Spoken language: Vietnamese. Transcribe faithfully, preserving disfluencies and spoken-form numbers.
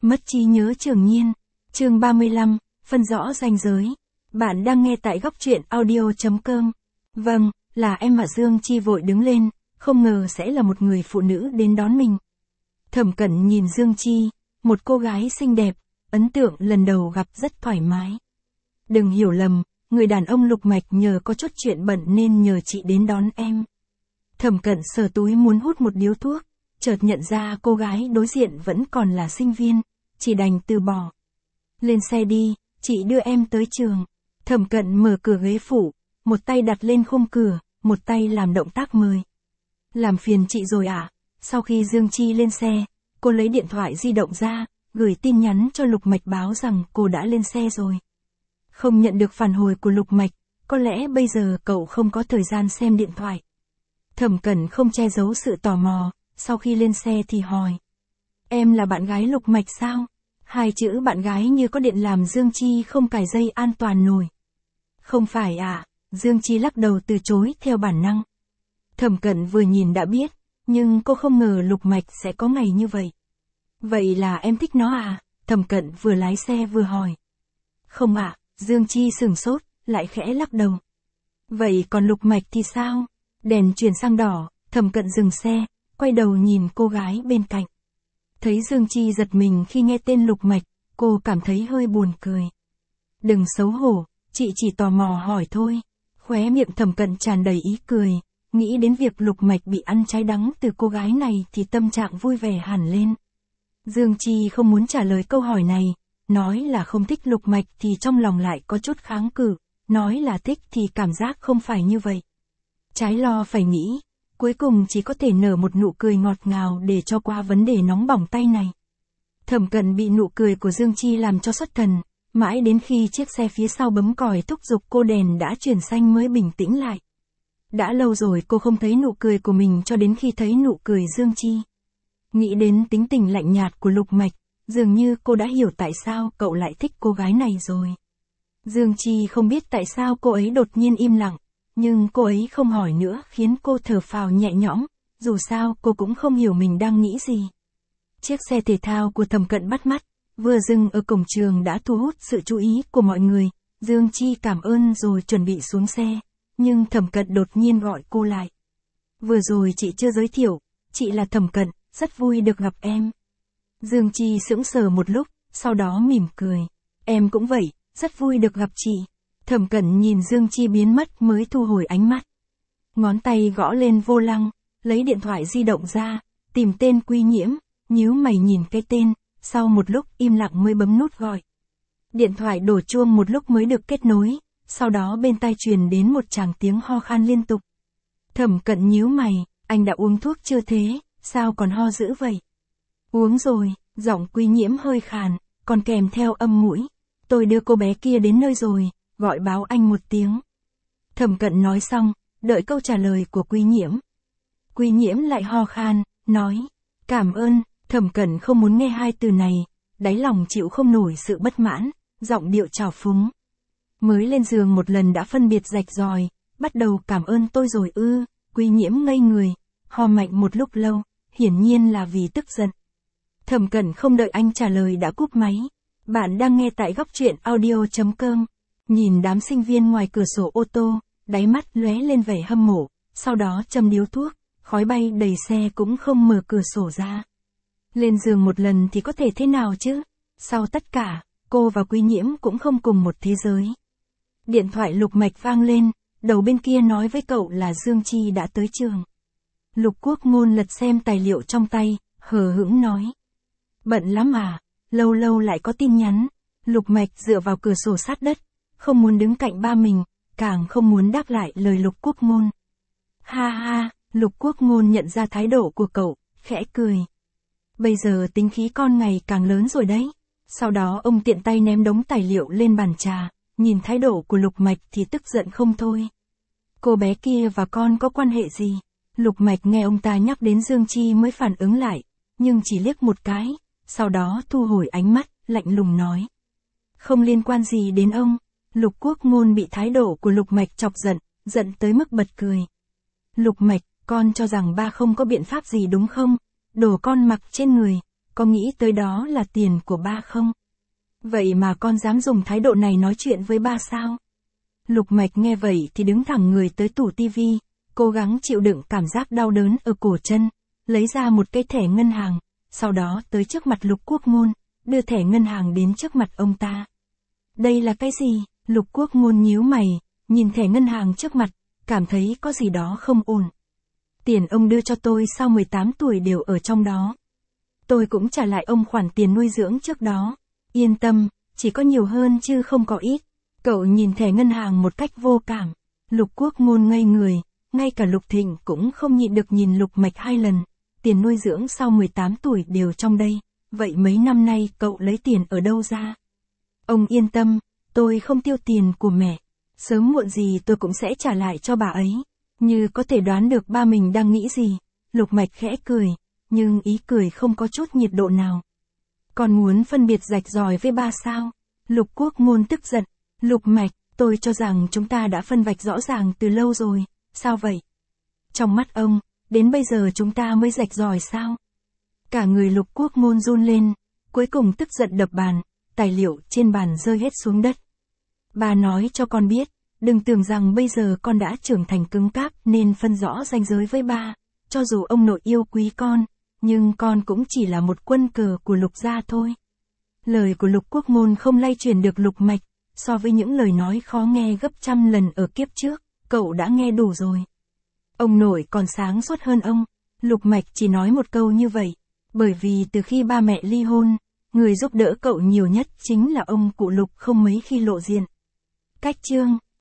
Mất trí nhớ Trường Nhiên. Chương ba mươi lăm, phân rõ ranh giới. Bạn đang nghe tại góc truyện audio chấm com. Vâng, là em mà. Dương Chi vội đứng lên, không ngờ sẽ là một người phụ nữ đến đón mình. Thẩm Cẩn nhìn Dương Chi, một cô gái xinh đẹp, ấn tượng lần đầu gặp rất thoải mái. Đừng hiểu lầm, người đàn ông Lục Mạch nhờ có chút chuyện bận nên nhờ chị đến đón em. Thẩm Cẩn sờ túi muốn hút một điếu thuốc, chợt nhận ra cô gái đối diện vẫn còn là sinh viên, chỉ đành từ bỏ. Lên xe đi, chị đưa em tới trường. Thẩm Cẩn mở cửa ghế phụ, một tay đặt lên khung cửa, một tay làm động tác mời. Làm phiền chị rồi ạ. À? Sau khi Dương Chi lên xe, cô lấy điện thoại di động ra, gửi tin nhắn cho Lục Mạch báo rằng cô đã lên xe rồi. Không nhận được phản hồi của Lục Mạch, có lẽ bây giờ cậu không có thời gian xem điện thoại. Thẩm Cẩn không che giấu sự tò mò, sau khi lên xe thì hỏi. Em là bạn gái Lục Mạch sao? Hai chữ bạn gái như có điện làm Dương Chi không cài dây an toàn nổi. Không phải ạ, à, Dương Chi lắc đầu từ chối theo bản năng. Thẩm Cẩn vừa nhìn đã biết, nhưng cô không ngờ Lục Mạch sẽ có ngày như vậy. Vậy là em thích nó à? Thẩm Cẩn vừa lái xe vừa hỏi. Không ạ, à, Dương Chi sửng sốt, lại khẽ lắc đầu. Vậy còn Lục Mạch thì sao? Đèn chuyển sang đỏ, Thẩm Cẩn dừng xe, quay đầu nhìn cô gái bên cạnh. Thấy Dương Chi giật mình khi nghe tên Lục Mạch, cô cảm thấy hơi buồn cười. Đừng xấu hổ, chị chỉ tò mò hỏi thôi. Khóe miệng Thẩm Cẩn tràn đầy ý cười, nghĩ đến việc Lục Mạch bị ăn trái đắng từ cô gái này thì tâm trạng vui vẻ hẳn lên. Dương Chi không muốn trả lời câu hỏi này, nói là không thích Lục Mạch thì trong lòng lại có chút kháng cự, nói là thích thì cảm giác không phải như vậy. Trái lo phải nghĩ, cuối cùng chỉ có thể nở một nụ cười ngọt ngào để cho qua vấn đề nóng bỏng tay này. Thẩm Cẩn bị nụ cười của Dương Chi làm cho xuất thần, mãi đến khi chiếc xe phía sau bấm còi thúc giục cô đèn đã chuyển xanh mới bình tĩnh lại. Đã lâu rồi cô không thấy nụ cười của mình cho đến khi thấy nụ cười Dương Chi. Nghĩ đến tính tình lạnh nhạt của Lục Mạch, dường như cô đã hiểu tại sao cậu lại thích cô gái này rồi. Dương Chi không biết tại sao cô ấy đột nhiên im lặng, nhưng cô ấy không hỏi nữa khiến cô thở phào nhẹ nhõm, dù sao cô cũng không hiểu mình đang nghĩ gì. Chiếc xe thể thao của Thẩm Cẩn bắt mắt, vừa dừng ở cổng trường đã thu hút sự chú ý của mọi người. Dương Chi cảm ơn rồi chuẩn bị xuống xe, nhưng Thẩm Cẩn đột nhiên gọi cô lại. Vừa rồi chị chưa giới thiệu, chị là Thẩm Cẩn, rất vui được gặp em. Dương Chi sững sờ một lúc, sau đó mỉm cười. Em cũng vậy, rất vui được gặp chị. Thẩm Cẩn nhìn Dương Chi biến mất mới thu hồi ánh mắt. Ngón tay gõ lên vô lăng, lấy điện thoại di động ra, tìm tên Quy Nhiễm, nhíu mày nhìn cái tên, sau một lúc im lặng mới bấm nút gọi. Điện thoại đổ chuông một lúc mới được kết nối, sau đó bên tai truyền đến một tràng tiếng ho khan liên tục. Thẩm Cẩn nhíu mày, anh đã uống thuốc chưa thế, sao còn ho dữ vậy? Uống rồi, giọng Quy Nhiễm hơi khàn, còn kèm theo âm mũi. Tôi đưa cô bé kia đến nơi rồi, gọi báo anh một tiếng. Thẩm Cẩn nói xong, đợi câu trả lời của Quy Nhiễm. Quy Nhiễm lại ho khan, nói, cảm ơn. Thẩm Cẩn không muốn nghe hai từ này, đáy lòng chịu không nổi sự bất mãn, giọng điệu trào phúng. Mới lên giường một lần đã phân biệt rạch ròi, bắt đầu cảm ơn tôi rồi ư? Quy Nhiễm ngây người, ho mạnh một lúc lâu, hiển nhiên là vì tức giận. Thẩm Cẩn không đợi anh trả lời đã cúp máy. Bạn đang nghe tại góc truyện audio chấm com. Nhìn đám sinh viên ngoài cửa sổ ô tô, đáy mắt lóe lên vẻ hâm mộ, sau đó châm điếu thuốc, khói bay đầy xe cũng không mở cửa sổ ra. Lên giường một lần thì có thể thế nào chứ? Sau tất cả, cô và Quy Nhiễm cũng không cùng một thế giới. Điện thoại Lục Mạch vang lên, đầu bên kia nói với cậu là Dương Chi đã tới trường. Lục Quốc Ngôn lật xem tài liệu trong tay, hờ hững nói. Bận lắm à, lâu lâu lại có tin nhắn. Lục Mạch dựa vào cửa sổ sát đất, không muốn đứng cạnh ba mình, càng không muốn đáp lại lời Lục Quốc Ngôn. Ha ha, Lục Quốc Ngôn nhận ra thái độ của cậu, khẽ cười. Bây giờ tính khí con ngày càng lớn rồi đấy. Sau đó ông tiện tay ném đống tài liệu lên bàn trà, nhìn thái độ của Lục Mạch thì tức giận không thôi. Cô bé kia và con có quan hệ gì? Lục Mạch nghe ông ta nhắc đến Dương Chi mới phản ứng lại, nhưng chỉ liếc một cái, sau đó thu hồi ánh mắt, lạnh lùng nói. Không liên quan gì đến ông. Lục Quốc Ngôn bị thái độ của Lục Mạch chọc giận, giận tới mức bật cười. Lục Mạch, con cho rằng ba không có biện pháp gì đúng không? Đồ con mặc trên người, có nghĩ tới đó là tiền của ba không? Vậy mà con dám dùng thái độ này nói chuyện với ba sao? Lục Mạch nghe vậy thì đứng thẳng người tới tủ tivi, cố gắng chịu đựng cảm giác đau đớn ở cổ chân, lấy ra một cái thẻ ngân hàng, sau đó tới trước mặt Lục Quốc Ngôn, đưa thẻ ngân hàng đến trước mặt ông ta. Đây là cái gì? Lục Quốc Ngôn nhíu mày, nhìn thẻ ngân hàng trước mặt, cảm thấy có gì đó không ổn. Tiền ông đưa cho tôi sau mười tám tuổi đều ở trong đó. Tôi cũng trả lại ông khoản tiền nuôi dưỡng trước đó. Yên tâm, chỉ có nhiều hơn chứ không có ít. Cậu nhìn thẻ ngân hàng một cách vô cảm. Lục Quốc Ngôn ngây người, ngay cả Lục Thịnh cũng không nhịn được nhìn Lục Mạch hai lần. Tiền nuôi dưỡng sau mười tám tuổi đều trong đây, vậy mấy năm nay cậu lấy tiền ở đâu ra? Ông yên tâm, tôi không tiêu tiền của mẹ. Sớm muộn gì tôi cũng sẽ trả lại cho bà ấy. Như có thể đoán được ba mình đang nghĩ gì, Lục Mạch khẽ cười, nhưng ý cười không có chút nhiệt độ nào. Còn muốn phân biệt rạch ròi với ba sao? Lục Quốc Ngôn tức giận. Lục Mạch, tôi cho rằng chúng ta đã phân vạch rõ ràng từ lâu rồi, sao vậy? Trong mắt ông, đến bây giờ chúng ta mới rạch ròi sao? Cả người Lục Quốc Ngôn run lên, cuối cùng tức giận đập bàn, tài liệu trên bàn rơi hết xuống đất. Bà nói cho con biết, đừng tưởng rằng bây giờ con đã trưởng thành cứng cáp nên phân rõ ranh giới với ba, cho dù ông nội yêu quý con, nhưng con cũng chỉ là một quân cờ của Lục gia thôi. Lời của Lục Quốc Ngôn không lay chuyển được Lục Mạch, so với những lời nói khó nghe gấp trăm lần ở kiếp trước, cậu đã nghe đủ rồi. Ông nội còn sáng suốt hơn ông, Lục Mạch chỉ nói một câu như vậy, bởi vì từ khi ba mẹ ly hôn, người giúp đỡ cậu nhiều nhất chính là ông cụ Lục không mấy khi lộ diện. Cách chương